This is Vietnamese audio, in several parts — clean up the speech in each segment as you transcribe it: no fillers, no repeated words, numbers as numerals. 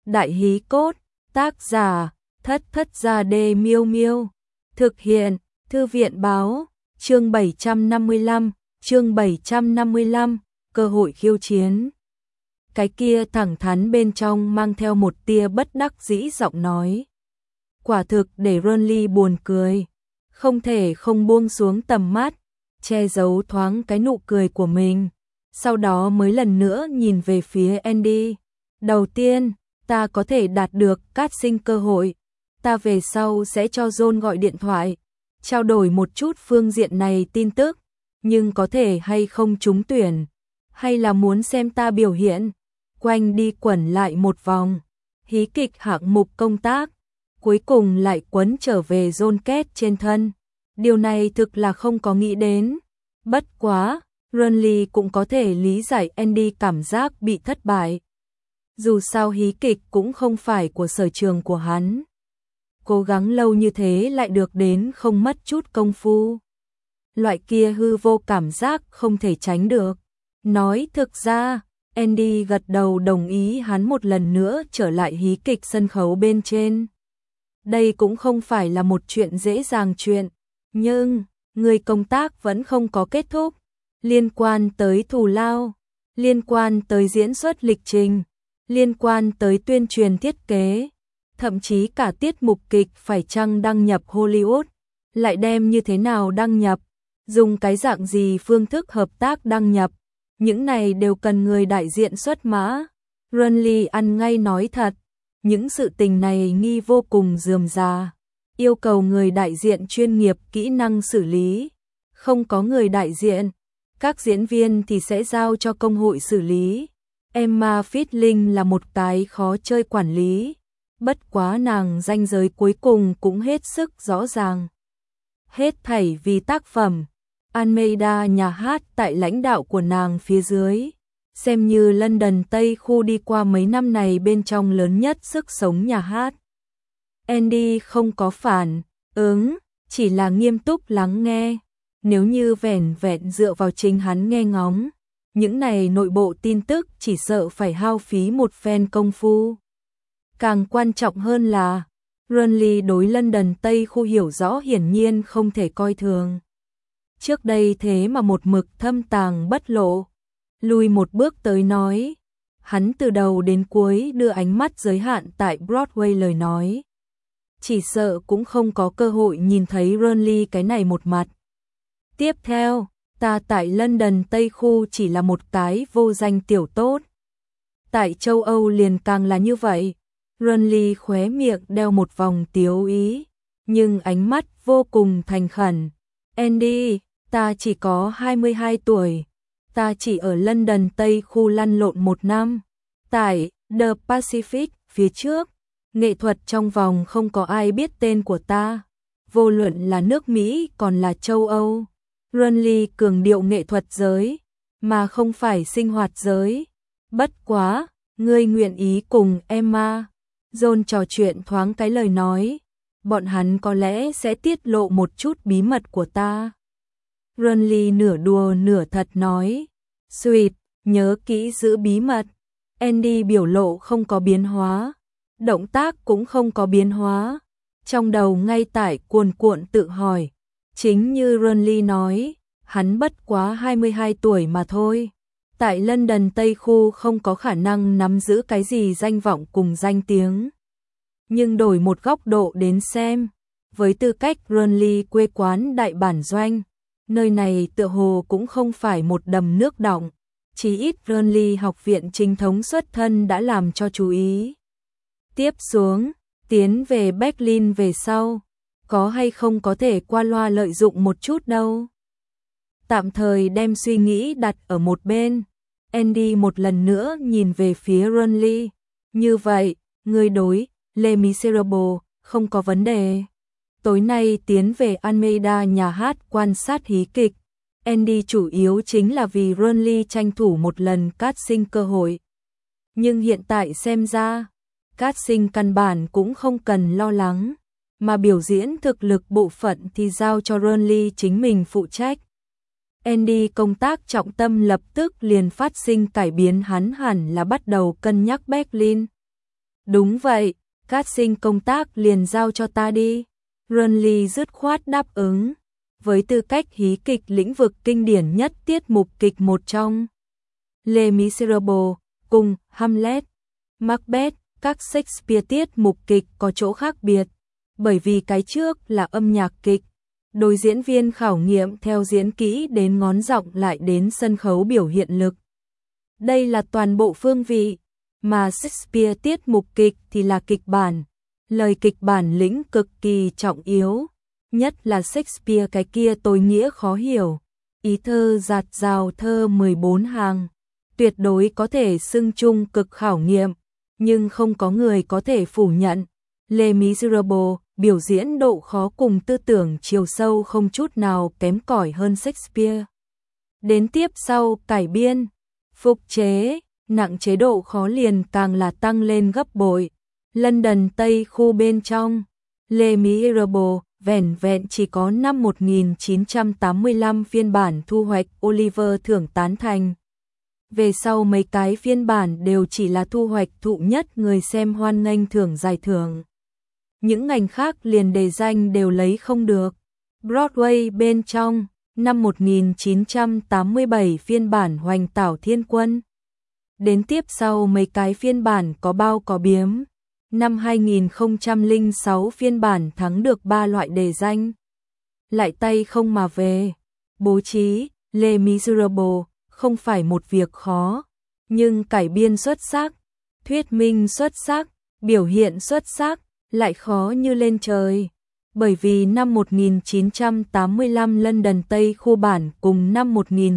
Đại hí cốt, tác giả, Thất Thất Gia Đê Miêu Miêu. Thực hiện, Thư viện báo, chương 755, cơ hội khiêu chiến. Cái kia thẳng thắn bên trong mang theo một tia bất đắc dĩ giọng nói. Quả thực để Ronly buồn cười, không thể không buông xuống tầm mắt, che giấu thoáng cái nụ cười của mình. Sau đó mới lần nữa nhìn về phía Andy. Đầu tiên, ta có thể đạt được cát sinh cơ hội. Ta về sau sẽ cho John gọi điện thoại, trao đổi một chút phương diện này tin tức. Nhưng có thể hay không trúng tuyển, hay là muốn xem ta biểu hiện. Quanh đi quẩn lại một vòng, hí kịch hạng mục công tác, cuối cùng lại quấn trở về John Kết trên thân. Điều này thực là không có nghĩ đến. Bất quá, Ronly cũng có thể lý giải Andy cảm giác bị thất bại. Dù sao hí kịch cũng không phải của sở trường của hắn. Cố gắng lâu như thế lại được đến không mất chút công phu. Loại kia hư vô cảm giác không thể tránh được. Nói thực ra, Andy gật đầu đồng ý hắn một lần nữa trở lại hí kịch sân khấu bên trên. Đây cũng không phải là một chuyện dễ dàng chuyện, nhưng người công tác vẫn không có kết thúc. Liên quan tới thù lao, liên quan tới diễn xuất lịch trình, liên quan tới tuyên truyền thiết kế, thậm chí cả tiết mục kịch phải chăng đăng nhập Hollywood, lại đem như thế nào đăng nhập, dùng cái dạng gì phương thức hợp tác đăng nhập, những này đều cần người đại diện xuất mã. Ronly ăn ngay nói thật, những sự tình này nghi vô cùng rườm rà, yêu cầu người đại diện chuyên nghiệp kỹ năng xử lý. Không có người đại diện, các diễn viên thì sẽ giao cho công hội xử lý. Emma Fitling là một cái khó chơi quản lý, bất quá nàng ranh giới cuối cùng cũng hết sức rõ ràng. Hết thảy vì tác phẩm, Almeida nhà hát tại lãnh đạo của nàng phía dưới, xem như London Tây khu đi qua mấy năm này bên trong lớn nhất sức sống nhà hát. Andy không có phản ứng, chỉ là nghiêm túc lắng nghe. Nếu như vẻn vẹn dựa vào chính hắn nghe ngóng, những này nội bộ tin tức chỉ sợ phải hao phí một phen công phu. Càng quan trọng hơn là, Ronly đối London Tây khu hiểu rõ hiển nhiên không thể coi thường. Trước đây thế mà một mực thâm tàng bất lộ. Lùi một bước tới nói, hắn từ đầu đến cuối đưa ánh mắt giới hạn tại Broadway lời nói. Chỉ sợ cũng không có cơ hội nhìn thấy Ronly cái này một mặt. Tiếp theo, ta tại London Tây khu chỉ là một cái vô danh tiểu tốt. Tại châu Âu liền càng là như vậy. Ronly khóe miệng đeo một vòng tiếu ý, nhưng ánh mắt vô cùng thành khẩn. Andy, ta chỉ có 22 tuổi. Ta chỉ ở London Tây khu lăn lộn một năm. Tại The Pacific phía trước, nghệ thuật trong vòng không có ai biết tên của ta. Vô luận là nước Mỹ còn là châu Âu. Ronly cường điệu nghệ thuật giới, mà không phải sinh hoạt giới. Bất quá, ngươi nguyện ý cùng Emma, John trò chuyện thoáng cái lời nói, bọn hắn có lẽ sẽ tiết lộ một chút bí mật của ta. Ronly nửa đùa nửa thật nói, Sweet, nhớ kỹ giữ bí mật. Andy biểu lộ không có biến hóa, động tác cũng không có biến hóa, trong đầu ngay tại cuồn cuộn tự hỏi. Chính như Ronly nói, hắn bất quá 22 tuổi mà thôi. Tại London Tây khu không có khả năng nắm giữ cái gì danh vọng cùng danh tiếng. Nhưng đổi một góc độ đến xem, với tư cách Ronly quê quán đại bản doanh, nơi này tựa hồ cũng không phải một đầm nước đọng. Chỉ ít Ronly học viện chính thống xuất thân đã làm cho chú ý. Tiếp xuống, tiến về Berlin về sau, có hay không có thể qua loa lợi dụng một chút đâu. Tạm thời đem suy nghĩ đặt ở một bên, Andy một lần nữa nhìn về phía Ronly. Như vậy, người đối Les Miserables không có vấn đề. Tối nay tiến về Almeida nhà hát quan sát hí kịch. Andy chủ yếu chính là vì Ronly tranh thủ một lần casting cơ hội. Nhưng hiện tại xem ra, casting căn bản cũng không cần lo lắng. Mà biểu diễn thực lực bộ phận thì giao cho Ronly chính mình phụ trách. Andy công tác trọng tâm lập tức liền phát sinh cải biến, hắn hẳn là bắt đầu cân nhắc Berlin. Đúng vậy, casting công tác liền giao cho ta đi. Renly dứt khoát đáp ứng. Với tư cách hí kịch lĩnh vực kinh điển nhất tiết mục kịch một trong Les Miserables cùng Hamlet, Macbeth, các Shakespeare tiết mục kịch có chỗ khác biệt, bởi vì cái trước là âm nhạc kịch, đôi diễn viên khảo nghiệm theo diễn kỹ đến ngón giọng lại đến sân khấu biểu hiện lực. Đây là toàn bộ phương vị, mà Shakespeare tiết mục kịch thì là kịch bản, lời kịch bản lĩnh cực kỳ trọng yếu, nhất là Shakespeare cái kia tối nghĩa khó hiểu, ý thơ dạt dào thơ 14 hàng, tuyệt đối có thể xưng chung cực khảo nghiệm, nhưng không có người có thể phủ nhận. Les Miserables, biểu diễn độ khó cùng tư tưởng chiều sâu không chút nào kém cỏi hơn Shakespeare. Đến tiếp sau cải biên, phục chế, nặng chế độ khó liền càng là tăng lên gấp bội. London Tây khu bên trong, Les Miserables vẻn vẹn chỉ có năm 1985 phiên bản thu hoạch Oliver thưởng tán thành. Về sau mấy cái phiên bản đều chỉ là thu hoạch thụ nhất người xem hoan nghênh thưởng giải thưởng. Những ngành khác liền đề danh đều lấy không được. Broadway bên trong, năm 1987 phiên bản Hoành Tảo Thiên Quân. Đến tiếp sau mấy cái phiên bản có bao có biếm. Năm 2006 phiên bản thắng được 3 loại đề danh. Lại tay không mà về. Bố trí, Les Miserables không phải một việc khó, nhưng cải biên xuất sắc, thuyết minh xuất sắc, biểu hiện xuất sắc, lại khó như lên trời. Bởi vì năm 1985 London Tây khu bản cùng năm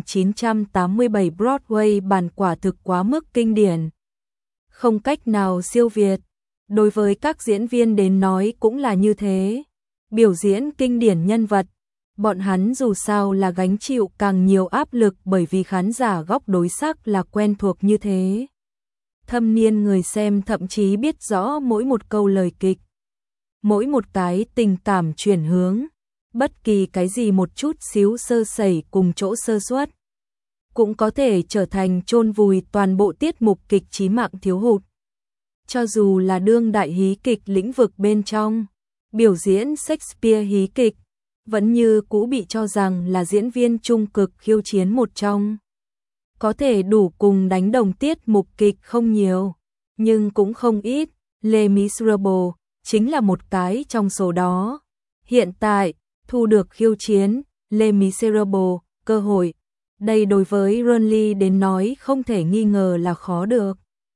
1987 Broadway bản quả thực quá mức kinh điển. Không cách nào siêu việt. Đối với các diễn viên đến nói cũng là như thế. Biểu diễn kinh điển nhân vật, bọn hắn dù sao là gánh chịu càng nhiều áp lực bởi vì khán giả góc đối sắc là quen thuộc như thế. Thâm niên người xem thậm chí biết rõ mỗi một câu lời kịch, mỗi một cái tình cảm chuyển hướng, bất kỳ cái gì một chút xíu sơ sẩy cùng chỗ sơ suất, cũng có thể trở thành chôn vùi toàn bộ tiết mục kịch chí mạng thiếu hụt. Cho dù là đương đại hí kịch lĩnh vực bên trong, biểu diễn Shakespeare hí kịch, vẫn như cũ bị cho rằng là diễn viên trung cực khiêu chiến một trong. Có thể đủ cùng đánh đồng tiết mục kịch không nhiều, nhưng cũng không ít. Les Miserables chính là một cái trong số đó. Hiện tại, thu được khiêu chiến, Les Miserables, cơ hội. Đây đối với Renly đến nói không thể nghi ngờ là khó được.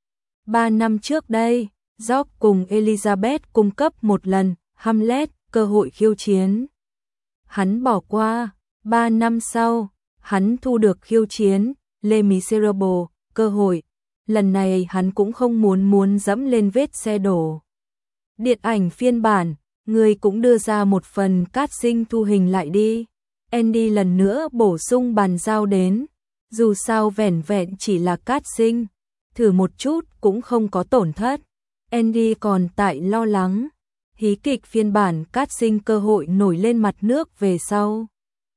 3 năm trước đây, George cùng Elizabeth cung cấp một lần, Hamlet, cơ hội khiêu chiến. Hắn bỏ qua, 3 năm sau, hắn thu được khiêu chiến, Les Miserables, cơ hội. Lần này hắn cũng không muốn dẫm lên vết xe đổ. Điện ảnh phiên bản, người cũng đưa ra một phần casting thu hình lại đi. Andy lần nữa bổ sung bàn giao đến, dù sao vẻn vẹn chỉ là casting, thử một chút cũng không có tổn thất. Andy còn tại lo lắng, hí kịch phiên bản casting cơ hội nổi lên mặt nước về sau.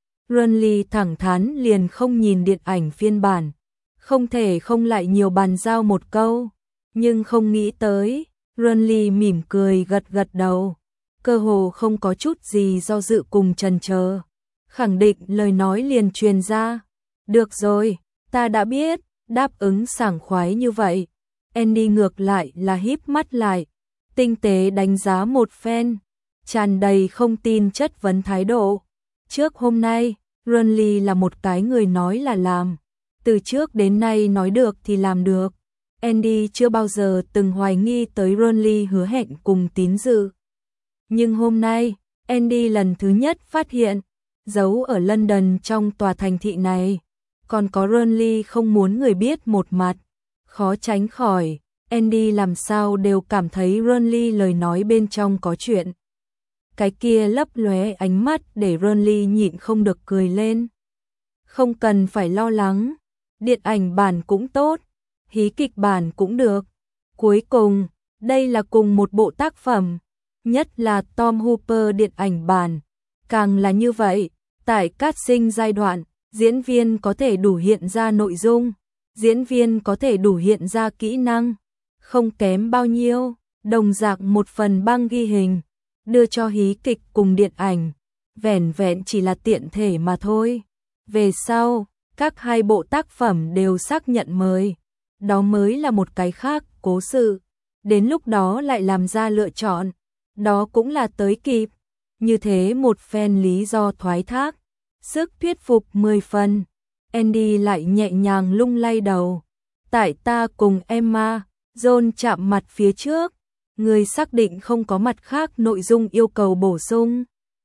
Renly thẳng thắn liền không nhìn điện ảnh phiên bản, không thể không lại nhiều bàn giao một câu, nhưng không nghĩ tới, Renly mỉm cười gật gật đầu, cơ hồ không có chút gì do dự cùng chần chờ, khẳng định lời nói liền truyền ra. Được rồi, ta đã biết, đáp ứng sảng khoái như vậy. Andy ngược lại là híp mắt lại, tinh tế đánh giá một phen, tràn đầy không tin chất vấn thái độ. Trước hôm nay, Renly là một cái người nói là làm, từ trước đến nay nói được thì làm được. Andy chưa bao giờ từng hoài nghi tới Renly hứa hẹn cùng tín dự. Nhưng hôm nay, Andy lần thứ nhất phát hiện, giấu ở London trong tòa thành thị này, còn có Renly không muốn người biết một mặt. Khó tránh khỏi, Andy làm sao đều cảm thấy Renly lời nói bên trong có chuyện. Cái kia lấp lóe ánh mắt để Renly nhịn không được cười lên. Không cần phải lo lắng, điện ảnh bản cũng tốt, hí kịch bản cũng được. Cuối cùng, đây là cùng một bộ tác phẩm, nhất là Tom Hooper điện ảnh bản. Càng là như vậy, tại casting giai đoạn, diễn viên có thể đủ hiện ra nội dung, diễn viên có thể đủ hiện ra kỹ năng, không kém bao nhiêu. đồng dạng một phần băng ghi hình, đưa cho hí kịch cùng điện ảnh, vẻn vẹn chỉ là tiện thể mà thôi. Về sau, các hai bộ tác phẩm đều xác nhận mời, đó mới là một cái khác, cố sự. Đến lúc đó lại làm ra lựa chọn, đó cũng là tới kịp. Như thế một phen lý do thoái thác, sức thuyết phục 10 phần. Andy lại nhẹ nhàng lung lay đầu. Tại ta cùng Emma, John chạm mặt phía trước, người xác định không có mặt khác nội dung yêu cầu bổ sung.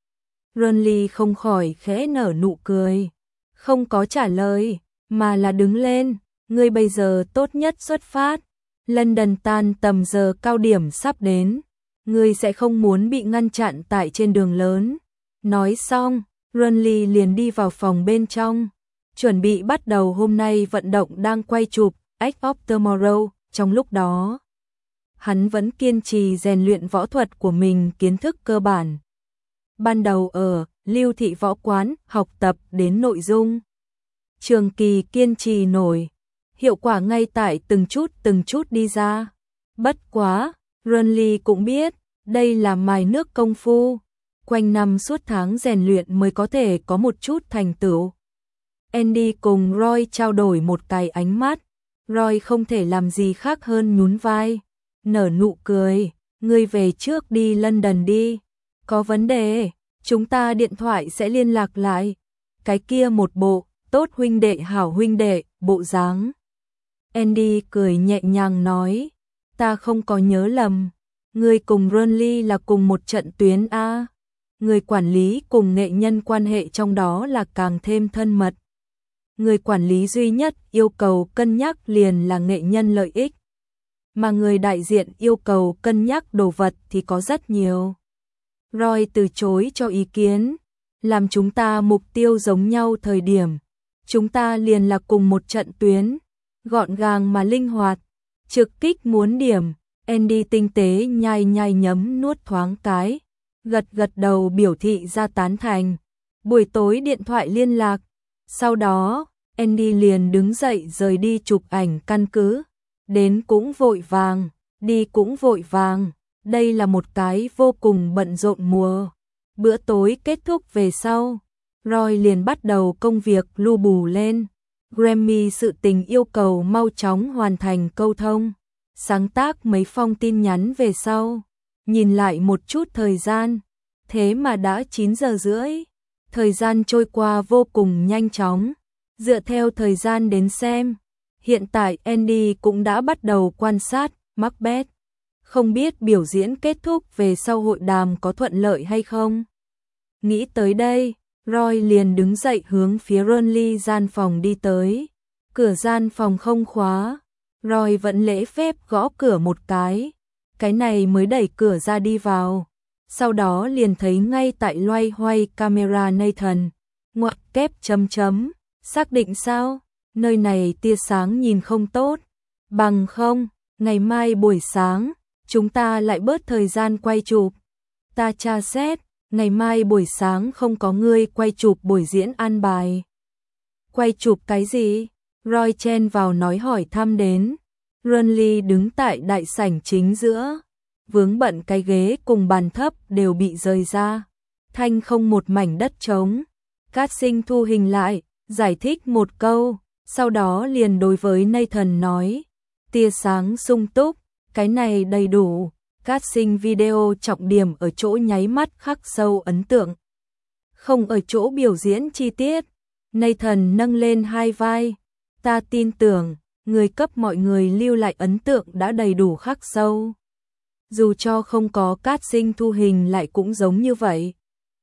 Ronly không khỏi khẽ nở nụ cười, không có trả lời, mà là đứng lên, ngươi bây giờ tốt nhất xuất phát. London tan tầm giờ cao điểm sắp đến, ngươi sẽ không muốn bị ngăn chặn tại trên đường lớn. Nói xong, Ronly liền đi vào phòng bên trong, chuẩn bị bắt đầu hôm nay vận động đang quay chụp Edge of Tomorrow. Trong lúc đó, hắn vẫn kiên trì rèn luyện võ thuật của mình, kiến thức cơ bản. Ban đầu ở Lưu Thị Võ Quán học tập đến nội dung, trường kỳ kiên trì nổi, hiệu quả ngay tại từng chút đi ra. Bất quá, Ronly cũng biết, đây là mài nước công phu, quanh năm suốt tháng rèn luyện mới có thể có một chút thành tựu. Andy cùng Roy trao đổi một cái ánh mắt, Roy không thể làm gì khác hơn nhún vai, nở nụ cười, ngươi về trước đi London đi, có vấn đề, chúng ta điện thoại sẽ liên lạc lại. Cái kia một bộ, tốt huynh đệ hảo huynh đệ, bộ dáng. Andy cười nhẹ nhàng nói, ta không có nhớ lầm, ngươi cùng Ronly là cùng một trận tuyến a. Người quản lý cùng nghệ nhân quan hệ trong đó là càng thêm thân mật. Người quản lý duy nhất yêu cầu cân nhắc liền là nghệ nhân lợi ích, mà người đại diện yêu cầu cân nhắc đồ vật thì có rất nhiều. Roy từ chối cho ý kiến, làm chúng ta mục tiêu giống nhau thời điểm, chúng ta liền là cùng một trận tuyến, gọn gàng mà linh hoạt, trực kích muốn điểm. Andy tinh tế nhai nhai nhấm nuốt thoáng cái, gật gật đầu biểu thị ra tán thành. Buổi tối điện thoại liên lạc, sau đó Andy liền đứng dậy rời đi chụp ảnh căn cứ, đến cũng vội vàng, đi cũng vội vàng, đây là một cái vô cùng bận rộn mùa. Bữa tối kết thúc về sau, Roy liền bắt đầu công việc lu bù lên. Grammy sự tình yêu cầu mau chóng hoàn thành câu thông, sáng tác mấy phong tin nhắn về sau. Nhìn lại một chút thời gian, thế mà đã 9 giờ rưỡi. Thời gian trôi qua vô cùng nhanh chóng. Dựa theo thời gian đến xem, hiện tại Andy cũng đã bắt đầu quan sát Macbeth. Không biết biểu diễn kết thúc về sau hội đàm có thuận lợi hay không. Nghĩ tới đây, Roy liền đứng dậy hướng phía Ronly gian phòng đi tới. Cửa gian phòng không khóa, Roy vẫn lễ phép gõ cửa một cái này mới đẩy cửa ra đi vào. Sau đó liền thấy ngay tại loay hoay camera Nathan, ngoặc kép chấm chấm, xác định sao, nơi này tia sáng nhìn không tốt, bằng không, ngày mai buổi sáng, chúng ta lại bớt thời gian quay chụp. Ta tra xét, ngày mai buổi sáng không có ngươi quay chụp buổi diễn an bài. Quay chụp cái gì? Roy chen vào nói hỏi thăm đến. Ronly đứng tại đại sảnh chính giữa, vướng bận cái ghế cùng bàn thấp đều bị rời ra, thanh không một mảnh đất trống. Cát Sinh thu hình lại, giải thích một câu, sau đó liền đối với Nathan nói, tia sáng sung túc, cái này đầy đủ. Cát Sinh video trọng điểm ở chỗ nháy mắt khắc sâu ấn tượng, không ở chỗ biểu diễn chi tiết. Nathan nâng lên hai vai, ta tin tưởng, người cấp mọi người lưu lại ấn tượng đã đầy đủ khắc sâu. Dù cho không có Cát Sinh thu hình lại cũng giống như vậy.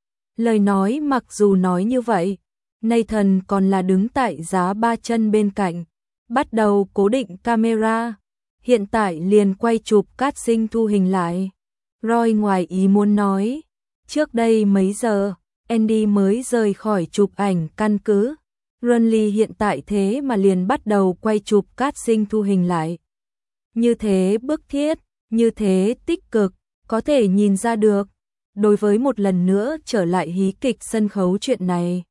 Lời nói mặc dù nói như vậy, Nathan còn là đứng tại giá ba chân bên cạnh, bắt đầu cố định camera. Hiện tại liền quay chụp Cát Sinh thu hình lại. Roy ngoài ý muốn nói, trước đây mấy giờ, Andy mới rời khỏi chụp ảnh căn cứ. Ronly hiện tại thế mà liền bắt đầu quay chụp Cát Sinh thu hình lại. Như thế bức thiết, như thế tích cực, có thể nhìn ra được. Đối với một lần nữa trở lại hí kịch sân khấu chuyện này,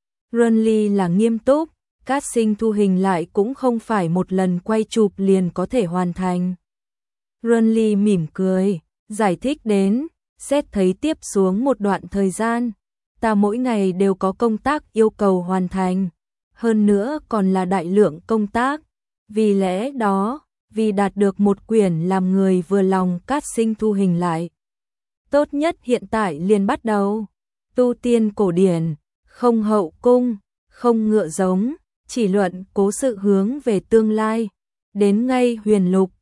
Ronly là nghiêm túc. Cát Sinh thu hình lại cũng không phải một lần quay chụp liền có thể hoàn thành. Runly mỉm cười, giải thích đến, xét thấy tiếp xuống một đoạn thời gian, ta mỗi ngày đều có công tác yêu cầu hoàn thành, hơn nữa còn là đại lượng công tác, vì lẽ đó, vì đạt được một quyển làm người vừa lòng cát sinh thu hình lại. Tốt nhất hiện tại liền bắt đầu, tu tiên cổ điển, không hậu cung, không ngựa giống, chỉ luận cố sự hướng về tương lai, đến ngay huyền lục,